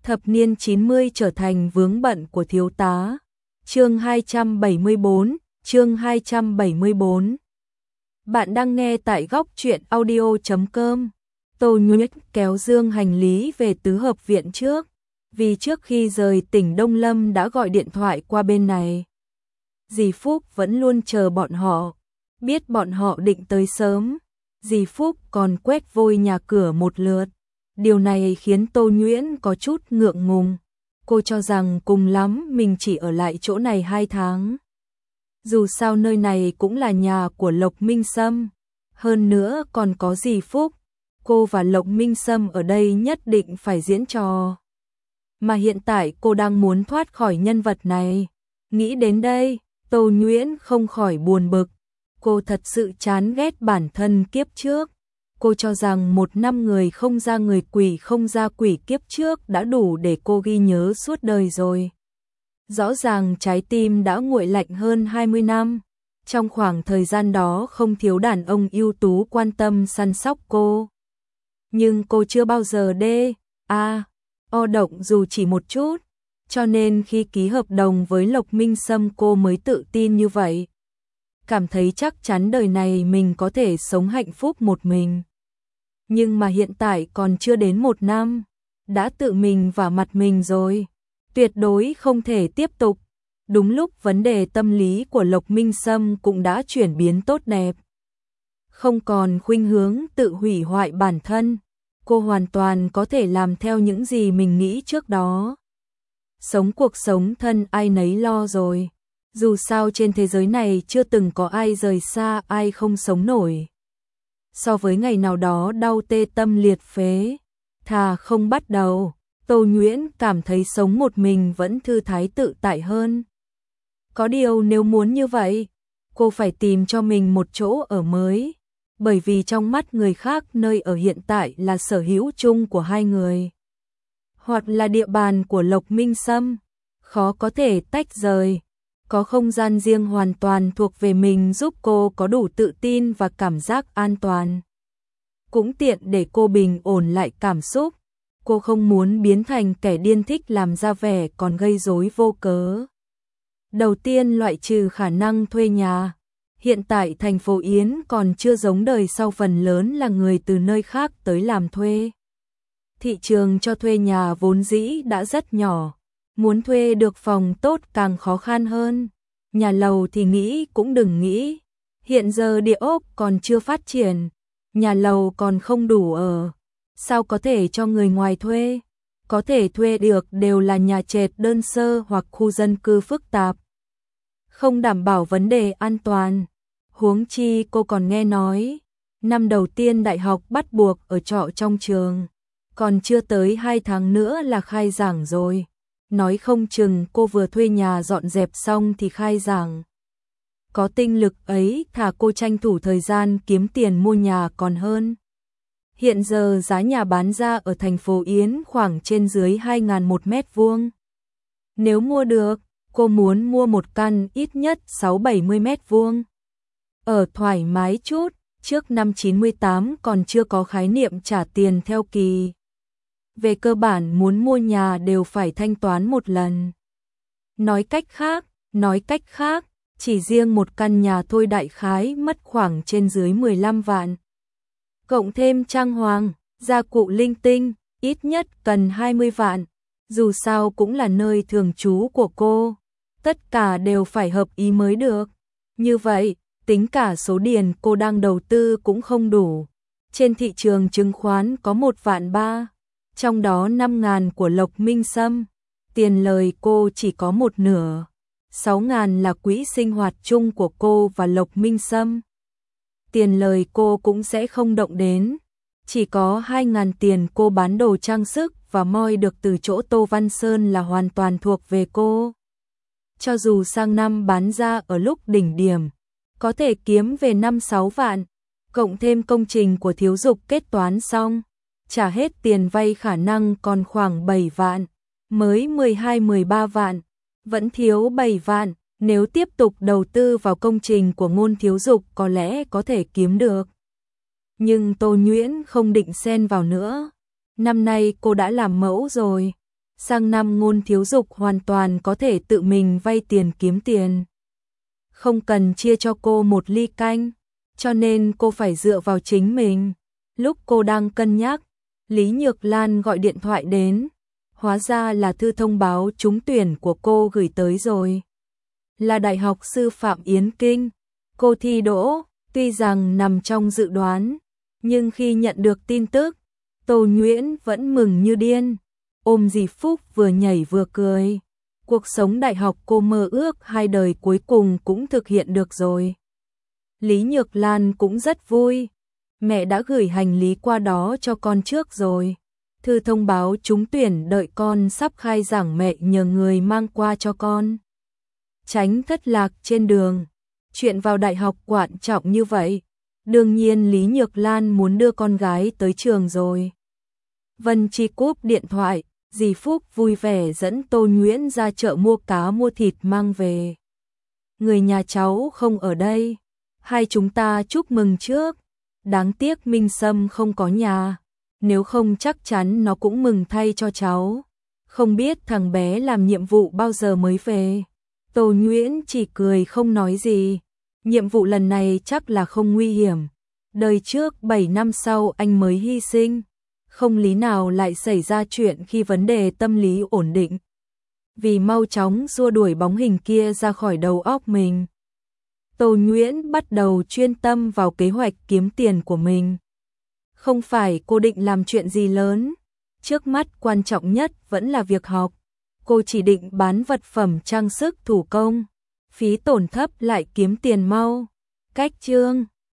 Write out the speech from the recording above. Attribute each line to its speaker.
Speaker 1: Thập niên 90 trở thành vướng bận của thiếu tá. Chương 274, chương 274. Bạn đang nghe tại góc truyện audio.com. Tô Nhuyễn kéo dương hành lý về tứ hợp viện trước, vì trước khi rời tỉnh Đông Lâm đã gọi điện thoại qua bên này. Dì Phúc vẫn luôn chờ bọn họ, biết bọn họ định tới sớm. Dì Phúc còn quét vôi nhà cửa một lượt. Điều này khiến Tô Nhuyễn có chút ngượng ngùng. Cô cho rằng cùng lắm mình chỉ ở lại chỗ này 2 tháng. Dù sao nơi này cũng là nhà của Lộc Minh Sâm. Hơn nữa còn có dì Phúc. Cô và Lộc Minh Sâm ở đây nhất định phải diễn trò. Mà hiện tại cô đang muốn thoát khỏi nhân vật này. Nghĩ đến đây, Tô Nhuyễn không khỏi buồn bực. Cô thật sự chán ghét bản thân kiếp trước. Cô cho rằng 1 năm người không ra người quỷ không ra quỷ kiếp trước đã đủ để cô ghi nhớ suốt đời rồi. Rõ ràng trái tim đã nguội lạnh hơn 20 năm. Trong khoảng thời gian đó không thiếu đàn ông ưu tú quan tâm săn sóc cô. Nhưng cô chưa bao giờ động dù chỉ một chút. Cho nên khi ký hợp đồng với Lộc Minh Sâm cô mới tự tin như vậy. Cảm thấy chắc chắn đời này mình có thể sống hạnh phúc một mình. Nhưng mà hiện tại còn chưa đến 1 năm, đã tự mình vả mặt mình rồi. Tuyệt đối không thể tiếp tục. Đúng lúc vấn đề tâm lý của Lộc Minh Sâm cũng đã chuyển biến tốt đẹp. Không còn khuynh hướng tự hủy hoại bản thân. Cô hoàn toàn có thể làm theo những gì mình nghĩ trước đó. Sống cuộc sống thân ai nấy lo rồi. Dù sao trên thế giới này chưa từng có ai rời xa ai không sống nổi. So với ngày nào đó đau tê tâm liệt phế, thà không bắt đầu, Tô Nhuyễn cảm thấy sống một mình vẫn thư thái tự tại hơn. Có điều nếu muốn như vậy, cô phải tìm cho mình một chỗ ở mới, bởi vì trong mắt người khác nơi ở hiện tại là sở hữu chung của 2 người. Hoặc là địa bàn của Lộc Minh Sâm, khó có thể tách rời. Có không gian riêng hoàn toàn thuộc về mình giúp cô có đủ tự tin và cảm giác an toàn. Cũng tiện để cô bình ổn lại cảm xúc. Cô không muốn biến thành kẻ điên thích làm ra vẻ còn gây rối vô cớ. Đầu tiên loại trừ khả năng thuê nhà. Hiện tại thành phố Yến còn chưa giống đời sau phần lớn là người từ nơi khác tới làm thuê. Thị trường cho thuê nhà vốn dĩ đã rất nhỏ. Muốn thuê được phòng tốt càng khó khăn hơn. Nhà lầu thì nghĩ cũng đừng nghĩ. Hiện giờ địa ốc còn chưa phát triển. Nhà lầu còn không đủ ở. Sao có thể cho người ngoài thuê? Có thể thuê được đều là nhà trệt đơn sơ hoặc khu dân cư phức tạp. Không đảm bảo vấn đề an toàn. Huống chi cô còn nghe nói. Năm đầu tiên đại học bắt buộc ở trọ trong trường. Còn chưa tới 2 tháng nữa là khai giảng rồi. Nói không chừng cô vừa thuê nhà dọn dẹp xong thì khai giảng. Có tinh lực ấy thà cô tranh thủ thời gian kiếm tiền mua nhà còn hơn. Hiện giờ giá nhà bán ra ở thành phố Yến khoảng trên dưới 2.000 một mét vuông. Nếu mua được, cô muốn mua một căn ít nhất 6-70 mét vuông. Ở thoải mái chút, trước năm 98 còn chưa có khái niệm trả tiền theo kỳ. Về cơ bản muốn mua nhà đều phải thanh toán một lần. Nói cách khác, chỉ riêng một căn nhà thôi đại khái mất khoảng trên dưới 15 vạn. Cộng thêm trang hoàng, gia cụ linh tinh, ít nhất cần 20 vạn. Dù sao cũng là nơi thường trú của cô. Tất cả đều phải hợp ý mới được. Như vậy, tính cả số tiền cô đang đầu tư cũng không đủ. Trên thị trường chứng khoán có 1,3 vạn. Trong đó 5.000 của Lộc Minh Sâm, tiền lời cô chỉ có một nửa, 6.000 là quỹ sinh hoạt chung của cô và Lộc Minh Sâm. Tiền lời cô cũng sẽ không động đến, chỉ có 2.000 tiền cô bán đồ trang sức và moi được từ chỗ Tô Văn Sơn là hoàn toàn thuộc về cô. Cho dù sang năm bán ra ở lúc đỉnh điểm, có thể kiếm về 5-6 vạn, cộng thêm công trình của Thiếu Dục kết toán xong. Trả hết tiền vay khả năng còn khoảng 7 vạn, mới 12-13 vạn, vẫn thiếu 7 vạn, nếu tiếp tục đầu tư vào công trình của Ngôn Thiếu Dục có lẽ có thể kiếm được. Nhưng Tô Nhuyễn không định xen vào nữa. Năm nay cô đã làm mẫu rồi, sang năm Ngôn Thiếu Dục hoàn toàn có thể tự mình vay tiền kiếm tiền. Không cần chia cho cô một ly canh, cho nên cô phải dựa vào chính mình. Lúc cô đang cân nhắc, Lý Nhược Lan gọi điện thoại đến, hóa ra là thư thông báo trúng tuyển của cô gửi tới rồi. Là Đại học Sư phạm Yến Kinh, cô thi đỗ, tuy rằng nằm trong dự đoán, nhưng khi nhận được tin tức, Tô Nhuyễn vẫn mừng như điên, ôm dì Phúc vừa nhảy vừa cười. Cuộc sống đại học cô mơ ước 2 đời cuối cùng cũng thực hiện được rồi. Lý Nhược Lan cũng rất vui, mẹ đã gửi hành lý qua đó cho con trước rồi. Thư thông báo trúng tuyển đợi con sắp khai giảng, mẹ nhờ người mang qua cho con. Tránh thất lạc trên đường, chuyện vào đại học quan trọng như vậy, đương nhiên Lý Nhược Lan muốn đưa con gái tới trường rồi. Vân Chi cúp điện thoại, dì Phúc vui vẻ dẫn Tô Nhuyễn ra chợ mua cá mua thịt mang về. Người nhà cháu không ở đây, hai chúng ta chúc mừng trước. Đáng tiếc Minh Sâm không có nhà, nếu không chắc chắn nó cũng mừng thay cho cháu. Không biết thằng bé làm nhiệm vụ bao giờ mới về. Tô Nhuyễn chỉ cười không nói gì. Nhiệm vụ lần này chắc là không nguy hiểm. Đời trước 7 năm sau anh mới hy sinh, không lý nào lại xảy ra chuyện khi vấn đề tâm lý ổn định. Vì mau chóng xua đuổi bóng hình kia ra khỏi đầu óc mình, Tô Nhuyễn bắt đầu chuyên tâm vào kế hoạch kiếm tiền của mình. Không phải cô định làm chuyện gì lớn, trước mắt quan trọng nhất vẫn là việc học. Cô chỉ định bán vật phẩm trang sức thủ công, phí tổn thấp lại kiếm tiền mau. Cách chương